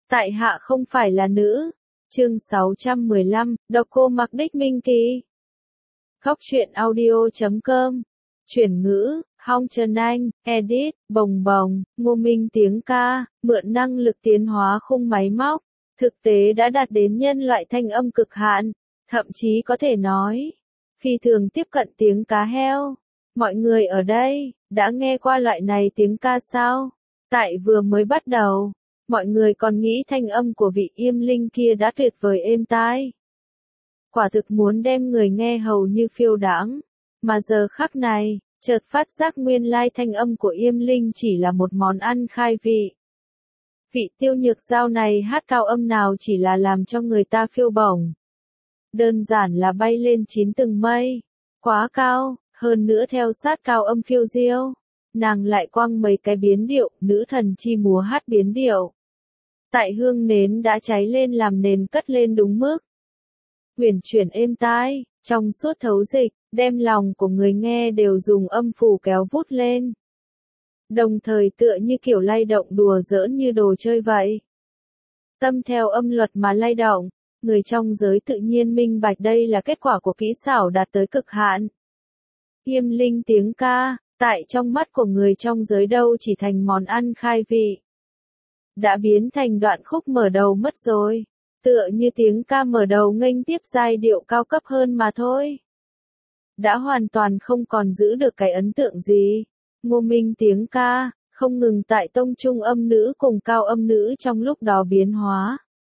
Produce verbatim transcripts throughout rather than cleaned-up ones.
Tại hạ không phải là nữ. Chương sáu trăm mười lăm, độc cô mặc đích minh kỳ. Góc truyện audio chấm com. Chuyển ngữ, Hong Trần Anh, edit, bồng bồng, Ngô Minh tiếng ca, mượn năng lực tiến hóa khung máy móc, thực tế đã đạt đến nhân loại thanh âm cực hạn, thậm chí có thể nói, phi thường tiếp cận tiếng cá heo. Mọi người ở đây, đã nghe qua loại này tiếng ca sao? Tại vừa mới bắt đầu, mọi người còn nghĩ thanh âm của vị Yêm Linh kia đã tuyệt vời êm tai. Quả thực muốn đem người nghe hầu như phiêu đãng, mà giờ khắc này, chợt phát giác nguyên lai thanh âm của Yêm Linh chỉ là một món ăn khai vị. Vị Tiêu Nhược Giao này hát cao âm nào chỉ là làm cho người ta phiêu bổng. Đơn giản là bay lên chín tầng mây, quá cao, hơn nữa theo sát cao âm phiêu diêu, nàng lại quăng mấy cái biến điệu, nữ thần chi múa hát biến điệu. Tại hương nến đã cháy lên làm nền cất lên đúng mức. Huyền chuyển êm tai, trong suốt thấu dịch, đem lòng của người nghe đều dùng âm phủ kéo vút lên. Đồng thời tựa như kiểu lay động đùa giỡn như đồ chơi vậy. Tâm theo âm luật mà lay động, người trong giới tự nhiên minh bạch đây là kết quả của kỹ xảo đạt tới cực hạn. Yêm Linh tiếng ca, tại trong mắt của người trong giới đâu chỉ thành món ăn khai vị. Đã biến thành đoạn khúc mở đầu mất rồi, tựa như tiếng ca mở đầu nghênh tiếp giai điệu cao cấp hơn mà thôi. Đã hoàn toàn không còn giữ được cái ấn tượng gì. Ngô Minh tiếng ca, không ngừng tại tông trung âm nữ cùng cao âm nữ trong lúc đó biến hóa.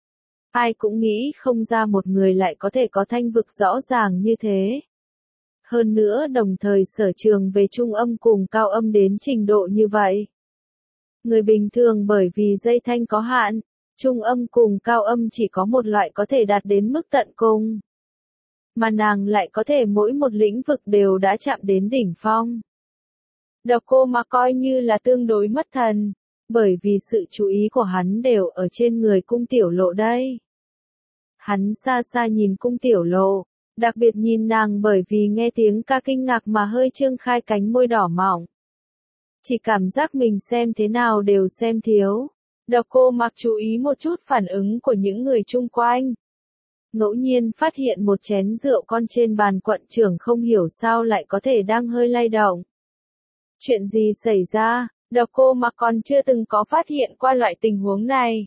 Ai cũng nghĩ không ra một người lại có thể có thanh vực rõ ràng như thế. Hơn nữa đồng thời sở trường về trung âm cùng cao âm đến trình độ như vậy. Người bình thường bởi vì dây thanh có hạn, trung âm cùng cao âm chỉ có một loại có thể đạt đến mức tận cùng. Mà nàng lại có thể mỗi một lĩnh vực đều đã chạm đến đỉnh phong. Độc cô mà coi như là tương đối mất thần, bởi vì sự chú ý của hắn đều ở trên người cung tiểu lộ đây. Hắn xa xa nhìn cung tiểu lộ, đặc biệt nhìn nàng bởi vì nghe tiếng ca kinh ngạc mà hơi trương khai cánh môi đỏ mỏng. Chỉ cảm giác mình xem thế nào đều xem thiếu. Độc cô mặc chú ý một chút phản ứng của những người chung quanh. Ngẫu nhiên phát hiện một chén rượu con trên bàn quận trưởng không hiểu sao lại có thể đang hơi lay động. Chuyện gì xảy ra, độc cô mặc còn chưa từng có phát hiện qua loại tình huống này.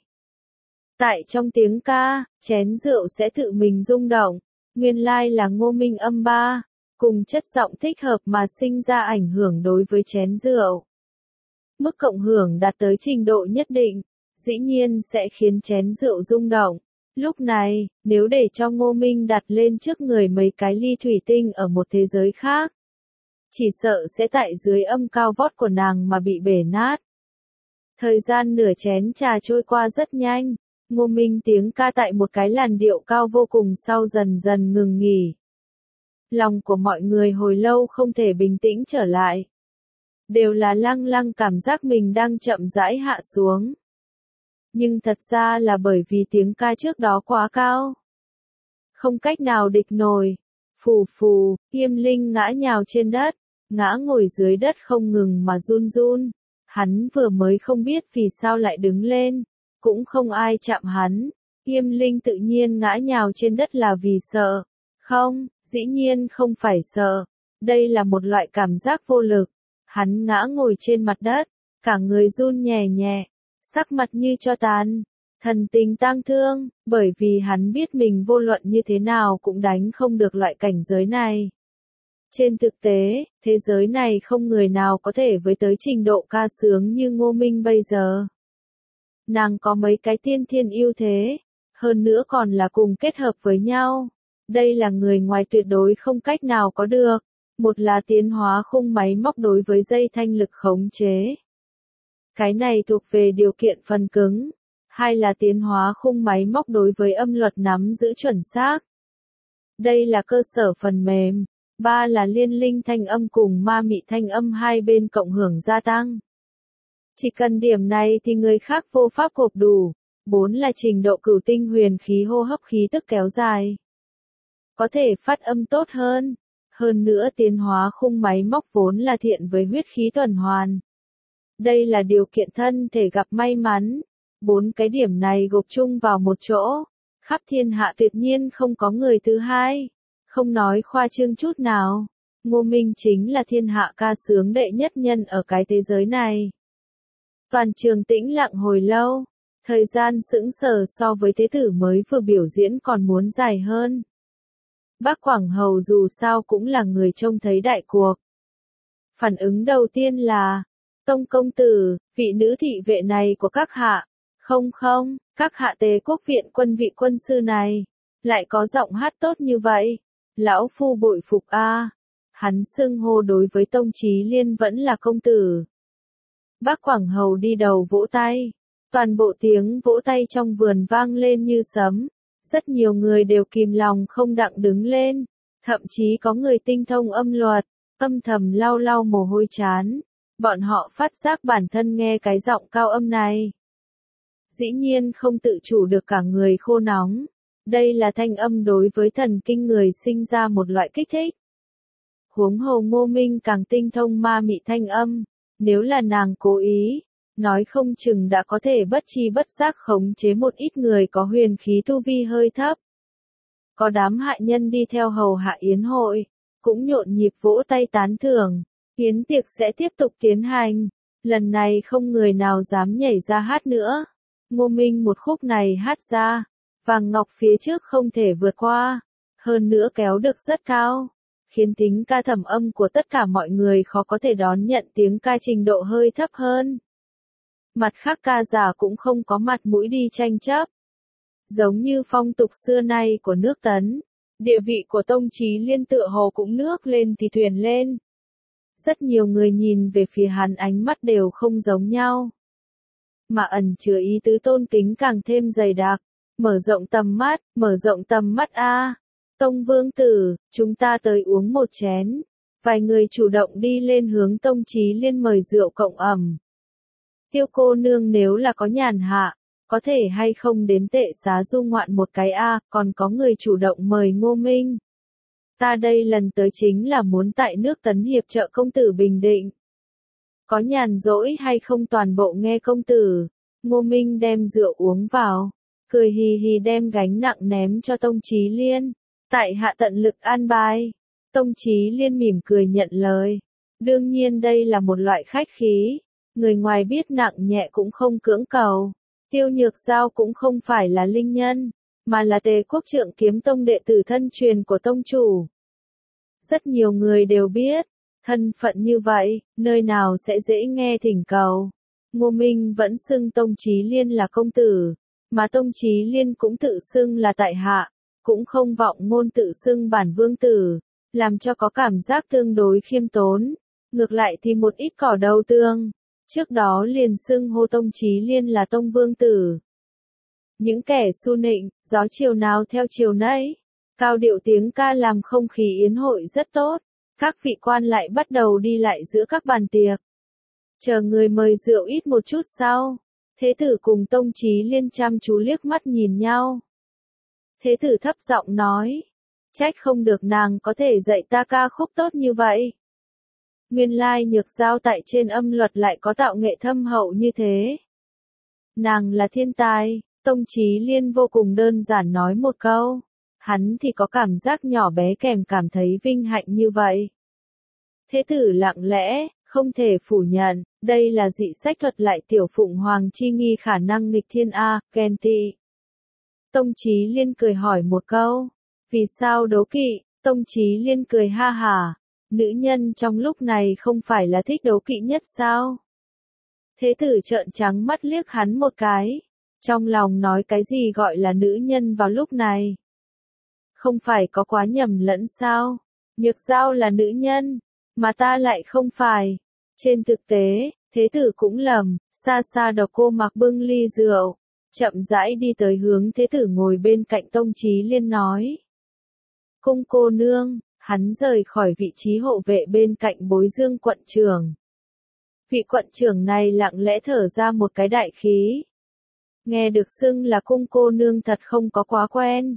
Tại trong tiếng ca, chén rượu sẽ tự mình rung động. Nguyên lai là Ngô Minh âm ba, cùng chất giọng thích hợp mà sinh ra ảnh hưởng đối với chén rượu. Mức cộng hưởng đạt tới trình độ nhất định, dĩ nhiên sẽ khiến chén rượu rung động. Lúc này, nếu để cho Ngô Minh đặt lên trước người mấy cái ly thủy tinh ở một thế giới khác, chỉ sợ sẽ tại dưới âm cao vót của nàng mà bị bể nát. Thời gian nửa chén trà trôi qua rất nhanh, Ngô Minh tiếng ca tại một cái làn điệu cao vô cùng sau dần dần ngừng nghỉ. Lòng của mọi người hồi lâu không thể bình tĩnh trở lại. Đều là lăng lăng cảm giác mình đang chậm rãi hạ xuống. Nhưng thật ra là bởi vì tiếng ca trước đó quá cao. Không cách nào địch nổi. Phù phù, Yêm Linh ngã nhào trên đất, ngã ngồi dưới đất không ngừng mà run run. Hắn vừa mới không biết vì sao lại đứng lên, cũng không ai chạm hắn. Yêm Linh tự nhiên ngã nhào trên đất là vì sợ. Không, dĩ nhiên không phải sợ. Đây là một loại cảm giác vô lực. Hắn ngã ngồi trên mặt đất, cả người run nhẹ nhẹ, sắc mặt như tro tàn, thần tình tang thương, bởi vì hắn biết mình vô luận như thế nào cũng đánh không được loại cảnh giới này. Trên thực tế, thế giới này không người nào có thể với tới trình độ ca sướng như Ngô Minh bây giờ. Nàng có mấy cái tiên thiên ưu thế, hơn nữa còn là cùng kết hợp với nhau. Đây là người ngoài tuyệt đối không cách nào có được. Một là tiến hóa khung máy móc đối với dây thanh lực khống chế. Cái này thuộc về điều kiện phần cứng. Hai là tiến hóa khung máy móc đối với âm luật nắm giữ chuẩn xác. Đây là cơ sở phần mềm. Ba là liên linh thanh âm cùng ma mị thanh âm hai bên cộng hưởng gia tăng. Chỉ cần điểm này thì người khác vô pháp gộp đủ. Bốn là trình độ cửu tinh huyền khí hô hấp khí tức kéo dài. Có thể phát âm tốt hơn. Hơn nữa tiến hóa khung máy móc vốn là thiện với huyết khí tuần hoàn. Đây là điều kiện thân thể gặp may mắn. Bốn cái điểm này gộp chung vào một chỗ, khắp thiên hạ tuyệt nhiên không có người thứ hai. Không nói khoa trương chút nào, Ngô Minh chính là thiên hạ ca sướng đệ nhất nhân ở cái thế giới này. Toàn trường tĩnh lặng hồi lâu, thời gian sững sờ so với thế tử mới vừa biểu diễn còn muốn dài hơn. Bác Quảng Hầu dù sao cũng là người trông thấy đại cuộc. Phản ứng đầu tiên là, Tông công tử, vị nữ thị vệ này của các hạ, không không, các hạ Tế Quốc viện quân vị quân sư này, lại có giọng hát tốt như vậy, lão phu bội phục a. Hắn xưng hô đối với Tông Chí Liên vẫn là công tử. Bác Quảng Hầu đi đầu vỗ tay, toàn bộ tiếng vỗ tay trong vườn vang lên như sấm, rất nhiều người đều kìm lòng không đặng đứng lên, thậm chí có người tinh thông âm luật, âm thầm lau lau mồ hôi trán, bọn họ phát giác bản thân nghe cái giọng cao âm này. Dĩ nhiên không tự chủ được cả người khô nóng, đây là thanh âm đối với thần kinh người sinh ra một loại kích thích. Huống hồ Ngô Minh càng tinh thông ma mị thanh âm, nếu là nàng cố ý, nói không chừng đã có thể bất chi bất giác khống chế một ít người có huyền khí tu vi hơi thấp. Có đám hạ nhân đi theo hầu hạ yến hội, cũng nhộn nhịp vỗ tay tán thưởng, yến tiệc sẽ tiếp tục tiến hành, lần này không người nào dám nhảy ra hát nữa. Ngô Minh một khúc này hát ra, vàng ngọc phía trước không thể vượt qua, hơn nữa kéo được rất cao, khiến tính ca thẩm âm của tất cả mọi người khó có thể đón nhận tiếng ca trình độ hơi thấp hơn. Mặt khác ca giả cũng không có mặt mũi đi tranh chấp. Giống như phong tục xưa nay của nước Tấn, địa vị của Tông Chí Liên tựa hồ cũng nước lên thì thuyền lên. Rất nhiều người nhìn về phía hắn ánh mắt đều không giống nhau, mà ẩn chứa ý tứ tôn kính càng thêm dày đặc, mở rộng tầm mắt, mở rộng tầm mắt a. Tông vương tử, chúng ta tới uống một chén. Vài người chủ động đi lên hướng Tông Chí Liên mời rượu cộng ẩm. Tiêu cô nương nếu là có nhàn hạ, có thể hay không đến Tệ Xá du ngoạn một cái a, còn có người chủ động mời Ngô Minh. Ta đây lần tới chính là muốn tại nước Tấn hiệp trợ công tử bình định. Có nhàn rỗi hay không toàn bộ nghe công tử. Ngô Minh đem rượu uống vào, cười hì hì đem gánh nặng ném cho Tông Chí Liên. Tại hạ tận lực an bài. Tông Chí Liên mỉm cười nhận lời. Đương nhiên đây là một loại khách khí, người ngoài biết nặng nhẹ cũng không cưỡng cầu. Tiêu Nhược Giao cũng không phải là linh nhân, mà là Tề Quốc Trượng Kiếm Tông đệ tử thân truyền của tông chủ. Rất nhiều người đều biết, thân phận như vậy, nơi nào sẽ dễ nghe thỉnh cầu. Ngô Minh vẫn xưng Tông Chí Liên là công tử, mà Tông Chí Liên cũng tự xưng là tại hạ, cũng không vọng ngôn tự xưng bản vương tử, làm cho có cảm giác tương đối khiêm tốn. Ngược lại thì một ít cỏ đầu tương, trước đó liền xưng hô Tông Chí Liên là Tông vương tử. Những kẻ su nịnh, gió chiều nào theo chiều nấy, cao điệu tiếng ca làm không khí yến hội rất tốt, các vị quan lại bắt đầu đi lại giữa các bàn tiệc. Chờ người mời rượu ít một chút sau, Thế tử cùng Tông Chí Liên chăm chú liếc mắt nhìn nhau. Thế tử thấp giọng nói, trách không được nàng có thể dạy ta ca khúc tốt như vậy. Nguyên lai Nhược Giao tại trên âm luật lại có tạo nghệ thâm hậu như thế. Nàng là thiên tài, Tông Chí Liên vô cùng đơn giản nói một câu, hắn thì có cảm giác nhỏ bé kèm cảm thấy vinh hạnh như vậy. Thế tử lặng lẽ, không thể phủ nhận, đây là dị sách thuật lại tiểu phụng hoàng chi nghi khả năng nghịch thiên a, ghen tị. Tông Chí Liên cười hỏi một câu, vì sao đố kỵ? Tông Chí Liên cười ha hả, nữ nhân trong lúc này không phải là thích đố kỵ nhất sao? Thế tử trợn trắng mắt liếc hắn một cái, trong lòng nói cái gì gọi là nữ nhân vào lúc này? Không phải có quá nhầm lẫn sao? Nhược Giao là nữ nhân, mà ta lại không phải. Trên thực tế, thế tử cũng lầm, xa xa Độc Cô Mặc bưng ly rượu, chậm rãi đi tới hướng thế tử ngồi bên cạnh Tông Chí Liên nói. Cung cô nương, hắn rời khỏi vị trí hộ vệ bên cạnh Bối Dương quận trưởng. Vị quận trưởng này lặng lẽ thở ra một cái đại khí. Nghe được xưng là cung cô nương thật không có quá quen.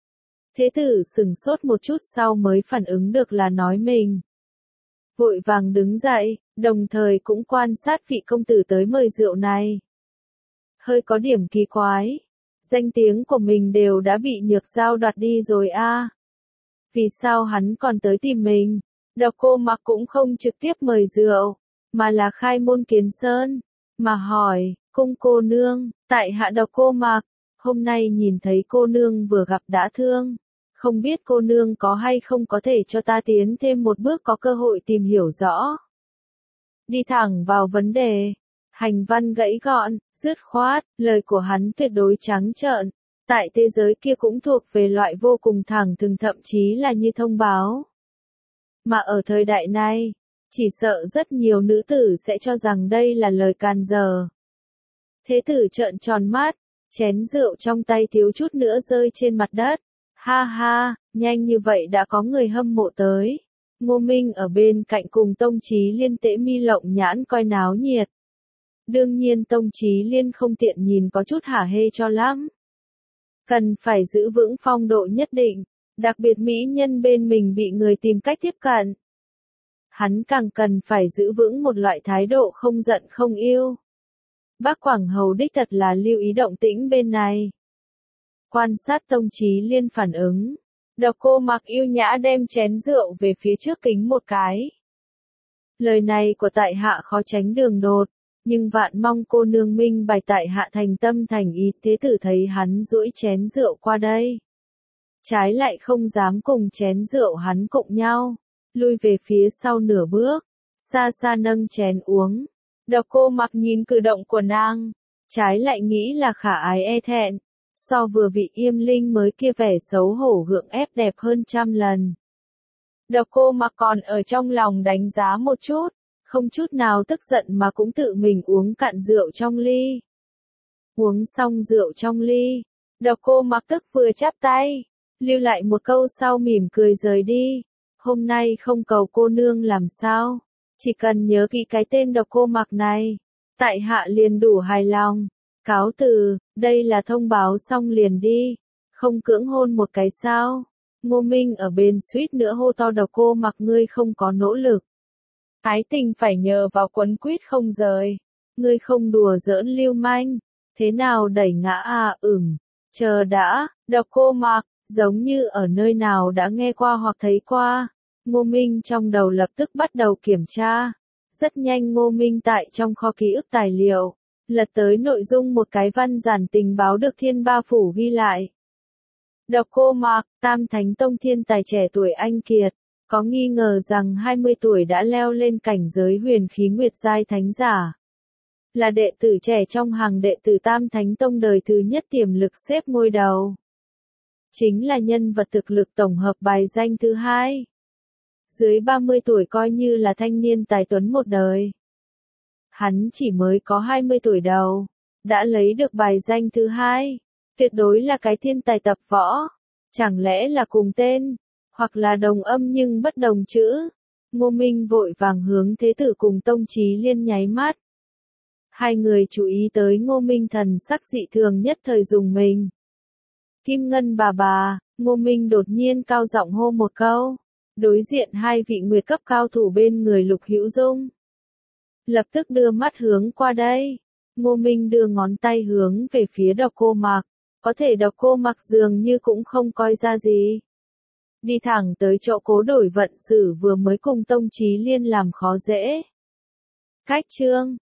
Thế tử sừng sốt một chút sau mới phản ứng được là nói mình. Vội vàng đứng dậy, đồng thời cũng quan sát vị công tử tới mời rượu này. hơi có điểm kỳ quái. Danh tiếng của mình đều đã bị Nhược Giao đoạt đi rồi a. À. Vì sao hắn còn tới tìm mình? Độc Cô Mặc cũng không trực tiếp mời rượu, mà là khai môn kiến sơn, mà hỏi, cung cô nương, tại hạ Độc Cô Mặc, hôm nay nhìn thấy cô nương vừa gặp đã thương, không biết cô nương có hay không có thể cho ta tiến thêm một bước có cơ hội tìm hiểu rõ. Đi thẳng vào vấn đề, hành văn gãy gọn, dứt khoát, lời của hắn tuyệt đối trắng trợn, tại thế giới kia cũng thuộc về loại vô cùng thẳng thừng, thậm chí là như thông báo. Mà ở thời đại này, chỉ sợ rất nhiều nữ tử sẽ cho rằng đây là lời càn dờ. Thế tử trợn tròn mắt, chén rượu trong tay thiếu chút nữa rơi trên mặt đất. Ha ha, nhanh như vậy đã có người hâm mộ tới. Ngô Minh ở bên cạnh cùng Tông Chí Liên tễ mi lộng nhãn coi náo nhiệt. Đương nhiên Tông Chí Liên không tiện nhìn có chút hả hê cho lắm. Cần phải giữ vững phong độ nhất định, đặc biệt mỹ nhân bên mình bị người tìm cách tiếp cận. Hắn càng cần phải giữ vững một loại thái độ không giận không yêu. Bác Quảng Hầu đích thật là lưu ý động tĩnh bên này. Quan sát Tông Chí Liên phản ứng, Độc Cô Mặc yêu nhã đem chén rượu về phía trước kính một cái. Lời này của tại hạ khó tránh đường đột, nhưng vạn mong cô nương minh bày tại hạ thành tâm thành ý. Thế tử thấy hắn duỗi chén rượu qua đây, trái lại không dám cùng chén rượu hắn cụng nhau, lui về phía sau nửa bước, xa xa nâng chén uống. Độc Cô Mặc nhìn cử động của nàng, trái lại nghĩ là khả ái e thẹn, so vừa vị Yêm Linh mới kia vẻ xấu hổ gượng ép đẹp hơn trăm lần. Độc Cô Mặc còn ở trong lòng đánh giá một chút, không chút nào tức giận mà cũng tự mình uống cạn rượu trong ly. Uống xong rượu trong ly, Độc Cô Mặc tức vừa chắp tay, lưu lại một câu sau mỉm cười rời đi. Hôm nay không cầu cô nương làm sao, chỉ cần nhớ kỹ cái tên Độc Cô Mặc này, tại hạ liền đủ hài lòng. Cáo từ, đây là thông báo xong liền đi, không cưỡng hôn một cái sao? Ngô Minh ở bên suýt nữa hô to Độc Cô Mặc ngươi không có nỗ lực. Ái tình phải nhờ vào quấn quýt không rời, ngươi không đùa giỡn lưu manh, thế nào đẩy ngã à ửng, chờ đã, Độc Cô Mặc, giống như ở nơi nào đã nghe qua hoặc thấy qua. Ngô Minh trong đầu lập tức bắt đầu kiểm tra, rất nhanh Ngô Minh tại trong kho ký ức tài liệu, lật tới nội dung một cái văn giản tình báo được Thiên Ba Phủ ghi lại. Độc Cô Mặc, Tam Thánh Tông thiên tài trẻ tuổi anh kiệt, có nghi ngờ rằng hai mươi tuổi đã leo lên cảnh giới huyền khí nguyệt giai thánh giả. Là đệ tử trẻ trong hàng đệ tử Tam Thánh Tông đời thứ nhất, tiềm lực xếp ngôi đầu. Chính là nhân vật thực lực tổng hợp bài danh thứ hai. Dưới ba mươi tuổi coi như là thanh niên tài tuấn một đời. Hắn chỉ mới có hai mươi tuổi đầu, đã lấy được bài danh thứ hai, tuyệt đối là cái thiên tài tập võ. Chẳng lẽ là cùng tên, hoặc là đồng âm nhưng bất đồng chữ? Ngô Minh vội vàng hướng thế tử cùng Tông Chí Liên nháy mắt. Hai người chú ý tới Ngô Minh thần sắc dị thường nhất thời dùng mình. Kim Ngân bà bà, Ngô Minh đột nhiên cao giọng hô một câu. Đối diện hai vị nguyệt cấp cao thủ bên người Lục Hữu Dung, lập tức đưa mắt hướng qua đây. Ngô Minh đưa ngón tay hướng về phía Độc Cô Mặc, có thể Độc Cô Mặc dường như cũng không coi ra gì. Đi thẳng tới chỗ Cố Đổi Vận Sử vừa mới cùng Tông Chí Liên làm khó dễ. Cách chương